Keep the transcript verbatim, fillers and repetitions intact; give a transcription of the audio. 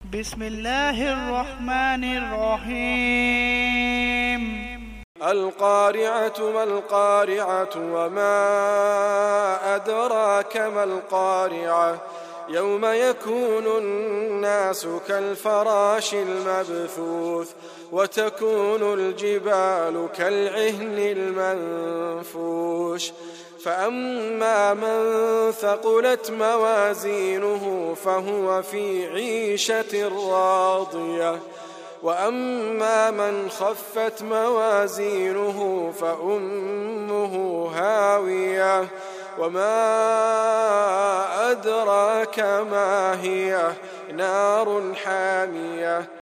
بسم الله الرحمن الرحيم. القارعة ما القارعة وما أدراك ما القارعة يوم يكون الناس كالفراش المبثوث وتكون الجبال كالعهن المنفوش فأما من ثقلت موازينه فهو في عيشة راضية وأما من خفت موازينه فأمه هاوية وما أدراك ما هي نار حامية